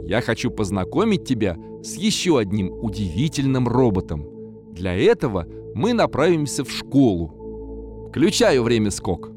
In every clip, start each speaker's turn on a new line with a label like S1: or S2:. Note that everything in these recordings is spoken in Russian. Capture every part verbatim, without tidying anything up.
S1: я хочу познакомить тебя с еще одним удивительным роботом. Для этого мы направимся в школу. Включаю время скок.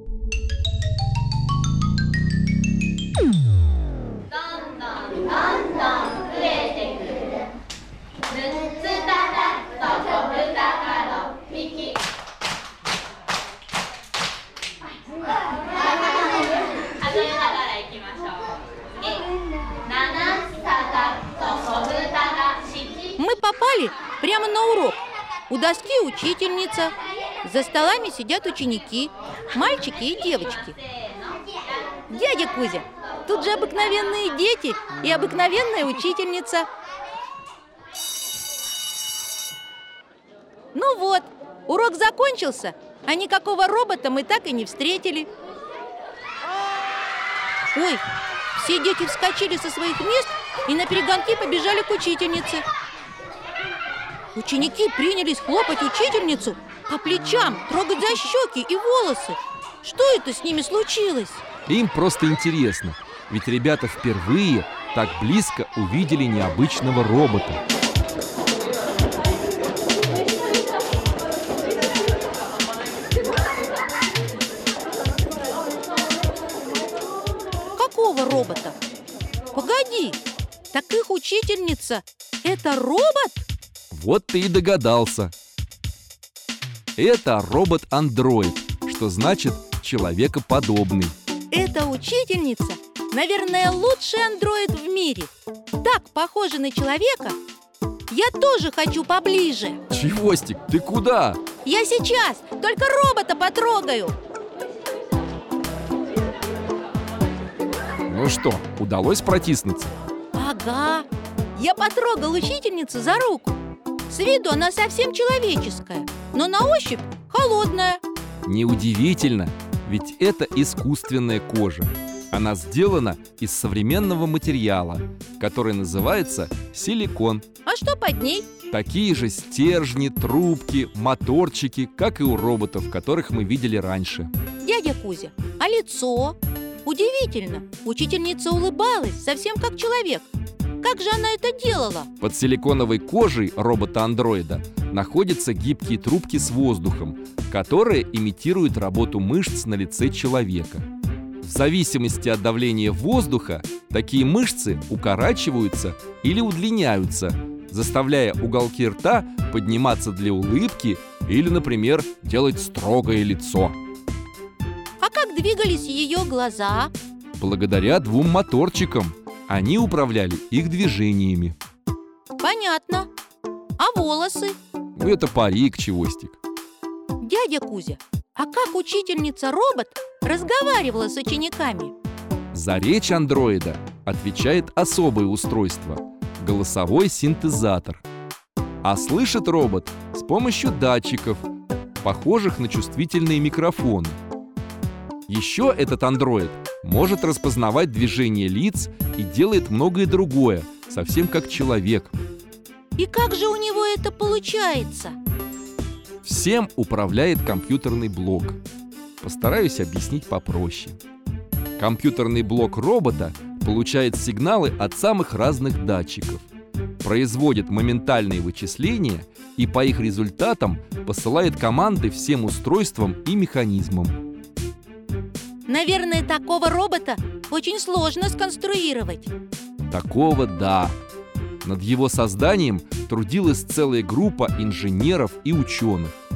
S2: Мы попали прямо на урок. У доски учительница, за столами сидят ученики, мальчики и девочки. Дядя Кузя, тут же обыкновенные дети и обыкновенная учительница. Ну вот, урок закончился, а никакого робота мы так и не встретили. Ой, все дети вскочили со своих мест и наперегонки побежали к учительнице. Ученики принялись хлопать учительницу по плечам, трогать за щеки и волосы. Что это с ними случилось?
S1: Им просто интересно, ведь ребята впервые так близко увидели необычного робота.
S2: Какого робота? Погоди, так их учительница – это робот?
S1: Вот ты и догадался. Это робот-андроид, что значит человекоподобный.
S2: Эта учительница, наверное, лучший андроид в мире. Так похожа на человека. Я тоже хочу поближе.
S1: Чевостик, ты куда?
S2: Я сейчас, только робота потрогаю.
S1: Ну что, удалось протиснуться?
S2: Ага, я потрогал учительницу за руку. С виду она совсем человеческая, но на ощупь холодная.
S1: Неудивительно, ведь это искусственная кожа. Она сделана из современного материала, который называется силикон.
S2: А что под ней?
S1: Такие же стержни, трубки, моторчики, как и у роботов, которых мы видели раньше.
S2: Дядя Кузя, а лицо? Удивительно, учительница улыбалась, совсем как человек. Как же она это делала?
S1: Под силиконовой кожей робота-андроида находятся гибкие трубки с воздухом, которые имитируют работу мышц на лице человека. В зависимости от давления воздуха такие мышцы укорачиваются или удлиняются, заставляя уголки рта подниматься для улыбки или, например, делать строгое лицо.
S2: А как двигались ее глаза?
S1: Благодаря двум моторчикам. Они управляли их движениями.
S2: Понятно. А волосы?
S1: Ну, это парик, Чевостик.
S2: Дядя Кузя, а как учительница-робот разговаривала с учениками?
S1: За речь андроида отвечает особое устройство – голосовой синтезатор. А слышит робот с помощью датчиков, похожих на чувствительные микрофоны. Еще этот андроид может распознавать движение лиц и делает многое другое, совсем как человек.
S2: И как же у него это получается?
S1: Всем управляет компьютерный блок. Постараюсь объяснить попроще. Компьютерный блок робота получает сигналы от самых разных датчиков, производит моментальные вычисления и по их результатам посылает команды всем устройствам и механизмам.
S2: Наверное, такого робота очень сложно сконструировать.
S1: Такого да. Над его созданием трудилась целая группа инженеров и ученых.